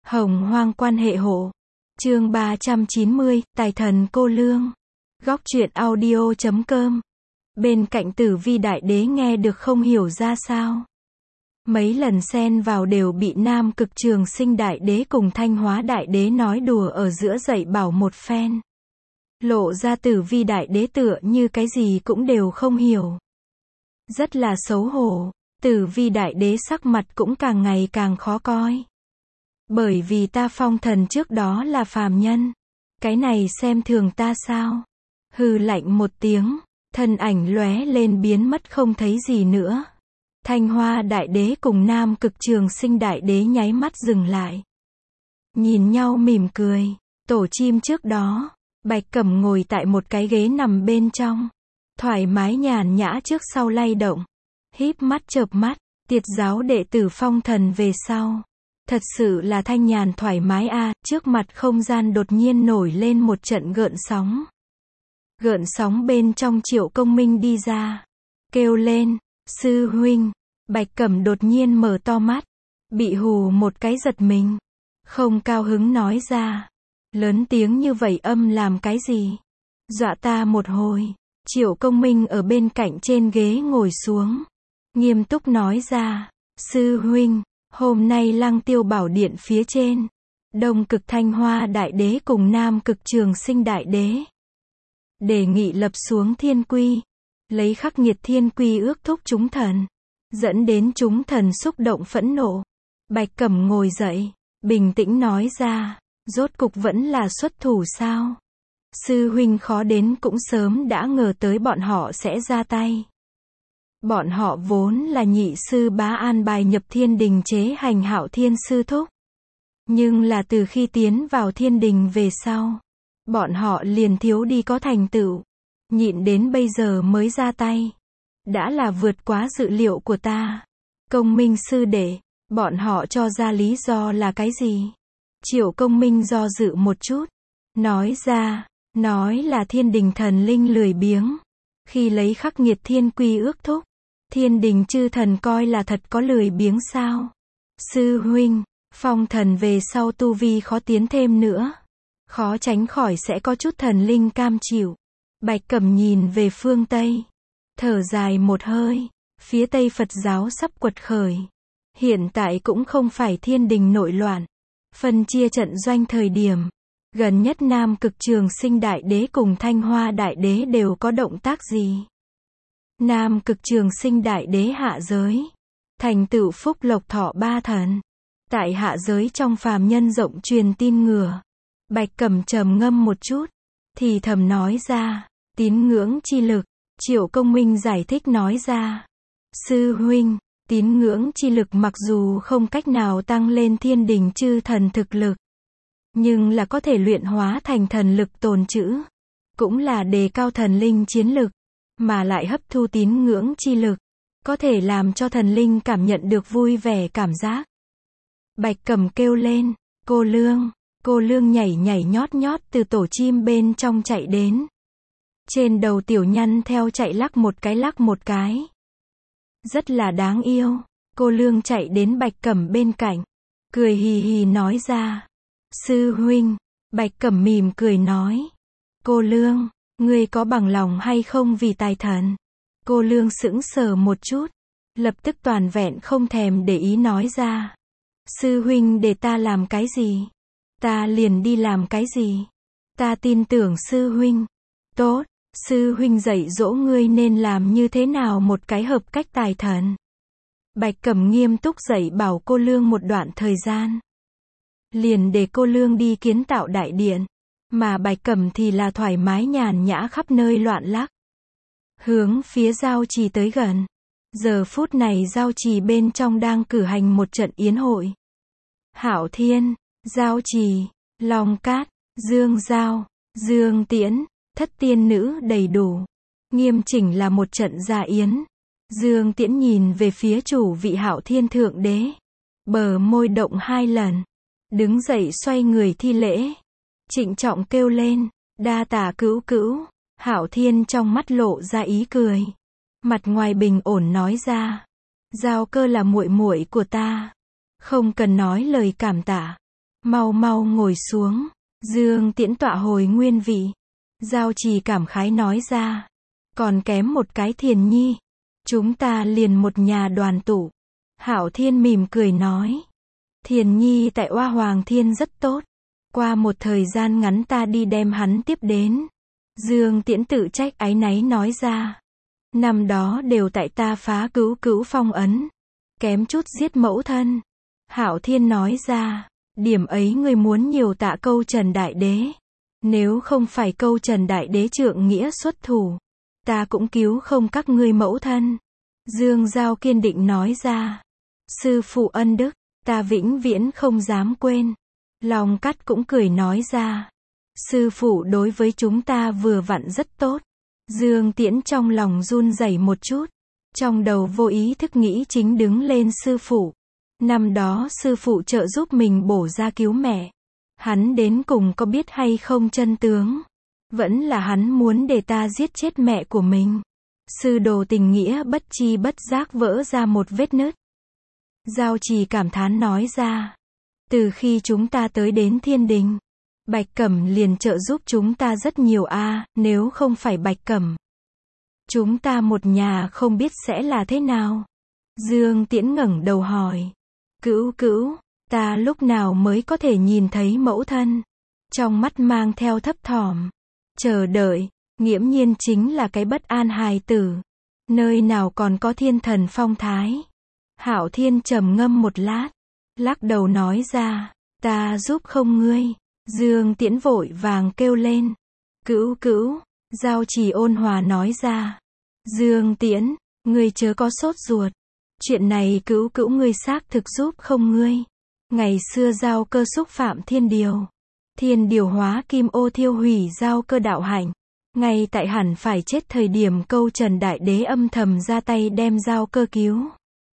Hồng hoang quan hệ hộ. Chương 390, Tài thần cô lương. Góc truyện audio.com. Bên cạnh Tử Vi đại đế nghe được không hiểu ra sao. Mấy lần xen vào đều bị Nam Cực Trường Sinh đại đế cùng Thanh Hóa đại đế nói đùa ở giữa dạy bảo một phen. Lộ ra Tử Vi đại đế tựa như cái gì cũng đều không hiểu. Rất là xấu hổ, Tử Vi đại đế sắc mặt cũng càng ngày càng khó coi. Bởi vì ta phong thần trước đó là phàm nhân. Cái này xem thường ta sao? Hừ lạnh một tiếng, thân ảnh lóe lên biến mất không thấy gì nữa. Thanh Hoa đại đế cùng Nam Cực Trường Sinh đại đế nháy mắt dừng lại. Nhìn nhau mỉm cười, tổ chim trước đó, Bạch Cẩm ngồi tại một cái ghế nằm bên trong. Thoải mái nhàn nhã trước sau lay động. Híp mắt chợp mắt, tiệt giáo đệ tử phong thần về sau. Thật sự là thanh nhàn thoải mái a. Trước mặt không gian đột nhiên nổi lên một trận gợn sóng. Gợn sóng bên trong Triệu Công Minh đi ra. Kêu lên, sư huynh. Bạch Cẩm đột nhiên mở to mắt. Bị hù một cái giật mình. Không cao hứng nói ra. Lớn tiếng như vậy âm làm cái gì? Dọa ta một hồi. Triệu Công Minh ở bên cạnh trên ghế ngồi xuống. Nghiêm túc nói ra. Sư huynh. Hôm nay Lăng Tiêu Bảo Điện phía trên, Đông Cực Thanh Hoa đại đế cùng Nam Cực Trường Sinh đại đế đề nghị lập xuống thiên quy, lấy khắc nghiệt thiên quy ước thúc chúng thần, dẫn đến chúng thần xúc động phẫn nộ. Bạch Cẩm ngồi dậy, bình tĩnh nói ra, rốt cục vẫn là xuất thủ sao? Sư huynh khó đến cũng sớm đã ngờ tới bọn họ sẽ ra tay. Bọn họ vốn là nhị sư bá an bài nhập thiên đình chế hành Hạo Thiên sư thúc. Nhưng là từ khi tiến vào thiên đình về sau, bọn họ liền thiếu đi có thành tựu. Nhịn đến bây giờ mới ra tay. Đã là vượt quá dự liệu của ta. Công Minh sư đệ, bọn họ cho ra lý do là cái gì? Triệu Công Minh do dự một chút. Nói ra, nói là thiên đình thần linh lười biếng. Khi lấy khắc nghiệt thiên quy ước thúc. Thiên đình chư thần coi là thật có lười biếng sao? Sư huynh, phong thần về sau tu vi khó tiến thêm nữa. Khó tránh khỏi sẽ có chút thần linh cam chịu. Bạch Cẩm nhìn về phương Tây. Thở dài một hơi. Phía Tây Phật giáo sắp quật khởi. Hiện tại cũng không phải thiên đình nội loạn. Phân chia trận doanh thời điểm. Gần nhất Nam Cực Trường Sinh đại đế cùng Thanh Hoa đại đế đều có động tác gì? Nam Cực Trường Sinh đại đế hạ giới, thành tựu phúc lộc thọ ba thần. Tại hạ giới trong phàm nhân rộng truyền tin ngừa. Bạch Cẩm trầm ngâm một chút, thì thầm nói ra, tín ngưỡng chi lực. Triệu Công Minh giải thích nói ra, sư huynh, tín ngưỡng chi lực mặc dù không cách nào tăng lên thiên đình chư thần thực lực, nhưng là có thể luyện hóa thành thần lực tồn trữ, cũng là đề cao thần linh chiến lực. Mà lại hấp thu tín ngưỡng chi lực, có thể làm cho thần linh cảm nhận được vui vẻ cảm giác. Bạch Cẩm kêu lên, cô lương nhảy nhảy nhót nhót từ tổ chim bên trong chạy đến. Trên đầu tiểu nhăn theo chạy lắc một cái. Rất là đáng yêu, cô lương chạy đến Bạch Cẩm bên cạnh, cười hì hì nói ra, sư huynh. Bạch Cẩm mỉm cười nói, cô lương, ngươi có bằng lòng hay không vì tài thần? Cô lương sững sờ một chút, lập tức toàn vẹn không thèm để ý nói ra. Sư huynh để ta làm cái gì? Ta liền đi làm cái gì? Ta tin tưởng sư huynh. Tốt, sư huynh dạy dỗ ngươi nên làm như thế nào một cái hợp cách tài thần. Bạch Cẩm nghiêm túc dạy bảo cô lương một đoạn thời gian. Liền để cô lương đi kiến tạo đại điện. Mà Bạch Cẩm thì là thoải mái nhàn nhã khắp nơi loạn lắc. Hướng phía giao trì tới gần. Giờ phút này giao trì bên trong đang cử hành một trận yến hội. Hạo Thiên, giao trì, Long Cát, Dương Giao, Dương Tiễn, thất tiên nữ đầy đủ. Nghiêm chỉnh là một trận gia yến. Dương Tiễn nhìn về phía chủ vị Hạo Thiên thượng đế. Bờ môi động 2 lần. Đứng dậy xoay người thi lễ. Trịnh trọng kêu lên, đa tạ cữu cữu. Hạo Thiên trong mắt lộ ra ý cười. Mặt ngoài bình ổn nói ra, Giao Cơ là muội muội của ta, không cần nói lời cảm tạ. Mau mau ngồi xuống. Dương Tiễn tọa hồi nguyên vị. Giao Trì cảm khái nói ra. Còn kém một cái Thiền Nhi. Chúng ta liền một nhà đoàn tụ. Hạo Thiên mỉm cười nói. Thiền Nhi tại Oa Hoàng Thiên rất tốt. Qua một thời gian ngắn ta đi đem hắn tiếp đến. Dương Tiễn tự trách áy náy nói ra. Năm đó đều tại ta phá Cữu Cữu phong ấn. Kém chút giết mẫu thân. Hạo Thiên nói ra. Điểm ấy ngươi muốn nhiều tạ Câu Trần Đại Đế. Nếu không phải Câu Trần Đại Đế trượng nghĩa xuất thủ, ta cũng cứu không các ngươi mẫu thân. Dương Giao kiên định nói ra. Sư phụ ân đức, ta vĩnh viễn không dám quên. Long Cắt cũng cười nói ra. Sư phụ đối với chúng ta vừa vặn rất tốt. Dương Tiễn trong lòng run rẩy một chút. Trong đầu vô ý thức nghĩ chính đứng lên sư phụ. Năm đó sư phụ trợ giúp mình bổ ra cứu mẹ. Hắn đến cùng có biết hay không chân tướng? Vẫn là hắn muốn để ta giết chết mẹ của mình. Sư đồ tình nghĩa bất chi bất giác vỡ ra một vết nứt. Giao Trì cảm thán nói ra. Từ khi chúng ta tới đến Thiên Đình, Bạch Cẩm liền trợ giúp chúng ta rất nhiều nếu không phải Bạch Cẩm, chúng ta một nhà không biết sẽ là thế nào. Dương Tiễn ngẩng đầu hỏi. Cữu Cữu, ta lúc nào mới có thể nhìn thấy mẫu thân? Trong mắt mang theo thấp thỏm. Chờ đợi, nghiễm nhiên chính là cái bất an hài tử. Nơi nào còn có thiên thần phong thái. Hạo Thiên trầm ngâm một lát, lắc đầu nói ra. Ta giúp không ngươi. Dương Tiễn vội vàng kêu lên. Cữu Cữu. Giao Trì ôn hòa nói ra. Dương Tiễn, ngươi chớ có sốt ruột. Chuyện này Cữu Cữu ngươi xác thực giúp không ngươi. Ngày xưa Giao Cơ xúc phạm Thiên Điều. Thiên Điều hóa kim ô thiêu hủy Giao Cơ đạo hạnh. Ngay tại hẳn phải chết thời điểm Câu Trần Đại Đế âm thầm ra tay đem Giao Cơ cứu.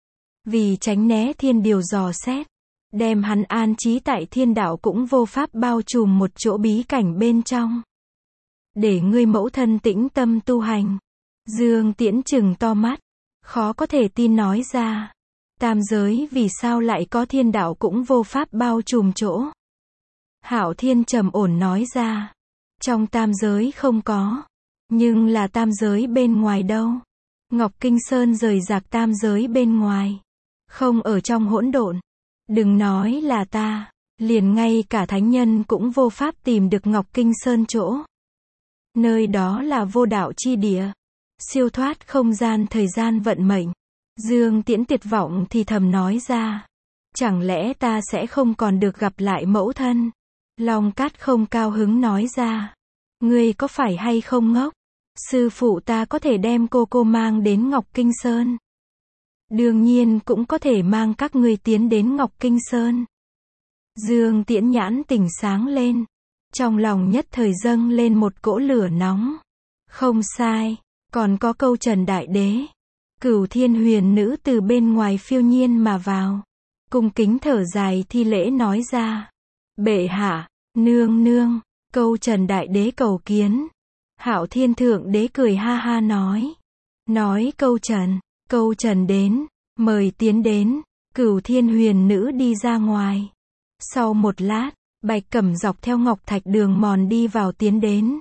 Vì tránh né Thiên Điều dò xét, đem hắn an trí tại Thiên Đạo cũng vô pháp bao trùm một chỗ bí cảnh bên trong. Để ngươi mẫu thân tĩnh tâm tu hành. Dương Tiễn trừng to mắt, khó có thể tin nói ra. Tam giới vì sao lại có Thiên Đạo cũng vô pháp bao trùm chỗ? Hạo Thiên trầm ổn nói ra. Trong tam giới không có. Nhưng là tam giới bên ngoài đâu? Ngọc Kinh Sơn rời rạc tam giới bên ngoài. Không ở trong hỗn độn. Đừng nói là ta. Liền ngay cả thánh nhân cũng vô pháp tìm được Ngọc Kinh Sơn chỗ. Nơi đó là vô đạo chi địa. Siêu thoát không gian thời gian vận mệnh. Dương Tiễn tuyệt vọng thì thầm nói ra. Chẳng lẽ ta sẽ không còn được gặp lại mẫu thân? Long Cát không cao hứng nói ra. Ngươi có phải hay không ngốc? Sư phụ ta có thể đem cô mang đến Ngọc Kinh Sơn. Đương nhiên cũng có thể mang các ngươi tiến đến Ngọc Kinh Sơn. Dương Tiễn nhãn tỉnh sáng lên. Trong lòng nhất thời dâng lên một cỗ lửa nóng. Không sai, còn có Câu Trần Đại Đế. Cửu Thiên Huyền Nữ từ bên ngoài phiêu nhiên mà vào. Cung kính thở dài thi lễ nói ra. Bệ hạ, nương nương, Câu Trần Đại Đế cầu kiến. Hạo Thiên Thượng Đế cười ha ha nói. Nói Câu Trần đến, mời tiến đến. Cửu Thiên Huyền Nữ đi ra ngoài. Sau một lát, Bạch Cẩm dọc theo ngọc thạch đường mòn đi vào tiến đến.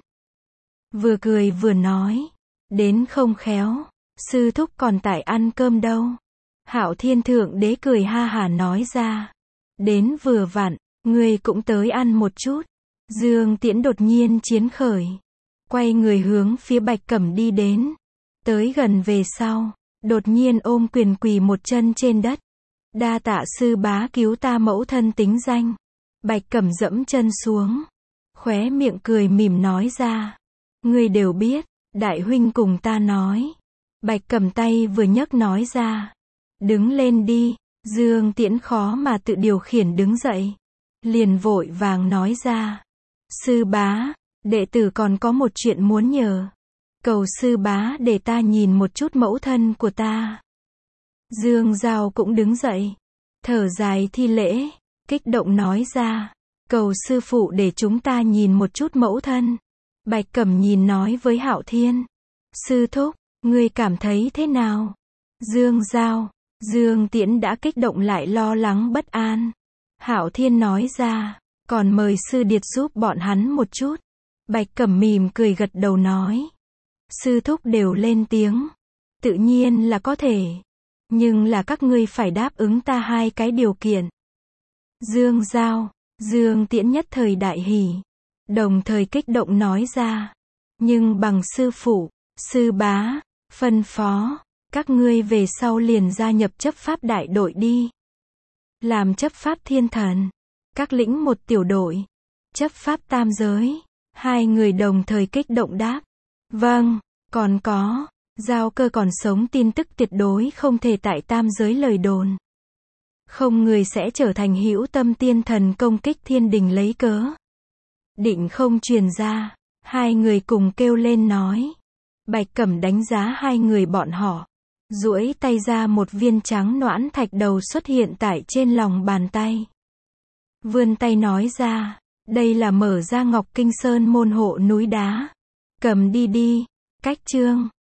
Vừa cười vừa nói. Đến không khéo, sư thúc còn tại ăn cơm đâu. Hạo Thiên Thượng Đế cười ha hả nói ra. Đến vừa vặn, ngươi cũng tới ăn một chút. Dương Tiễn đột nhiên chiến khởi. Quay người hướng phía Bạch Cẩm đi đến. Tới gần về sau, đột nhiên ôm quyền quỳ một chân trên đất. Đa tạ sư bá cứu ta mẫu thân tính danh. Bạch Cẩm dẫm chân xuống. Khóe miệng cười mỉm nói ra. Ngươi đều biết, đại huynh cùng ta nói. Bạch Cẩm tay vừa nhấc nói ra. Đứng lên đi. Dương Tiễn khó mà tự điều khiển đứng dậy. Liền vội vàng nói ra. Sư bá, đệ tử còn có một chuyện muốn nhờ. Cầu sư bá để ta nhìn một chút mẫu thân của ta. Dương Giao cũng đứng dậy. Thở dài thi lễ. Kích động nói ra. Cầu sư phụ để chúng ta nhìn một chút mẫu thân. Bạch Cẩm nhìn nói với Hạo Thiên. Sư thúc, ngươi cảm thấy thế nào? Dương Giao, Dương Tiễn đã kích động lại lo lắng bất an. Hạo Thiên nói ra, còn mời sư điệt giúp bọn hắn một chút. Bạch Cẩm mỉm cười gật đầu nói. Sư thúc đều lên tiếng. Tự nhiên là có thể. Nhưng là các ngươi phải đáp ứng ta 2 cái điều kiện. Dương Giao, Dương Tiễn nhất thời đại hỉ. Đồng thời kích động nói ra. Nhưng bằng sư phụ, sư bá, phân phó, các ngươi về sau liền gia nhập chấp pháp đại đội đi. Làm chấp pháp thiên thần. Các lĩnh một tiểu đội. Chấp pháp tam giới. 2 người đồng thời kích động đáp. Vâng, còn có, Giao Cơ còn sống tin tức tuyệt đối không thể tại tam giới lời đồn. Không người sẽ trở thành hữu tâm tiên thần công kích thiên đình lấy cớ. Định không truyền ra. 2 người cùng kêu lên nói. Bạch Cẩm đánh giá 2 người bọn họ. Duỗi tay ra một viên trắng noãn thạch đầu xuất hiện tại trên lòng bàn tay. Vươn tay nói ra. Đây là mở ra Ngọc Kinh Sơn môn hộ núi đá. Cầm đi đi. Cách chương.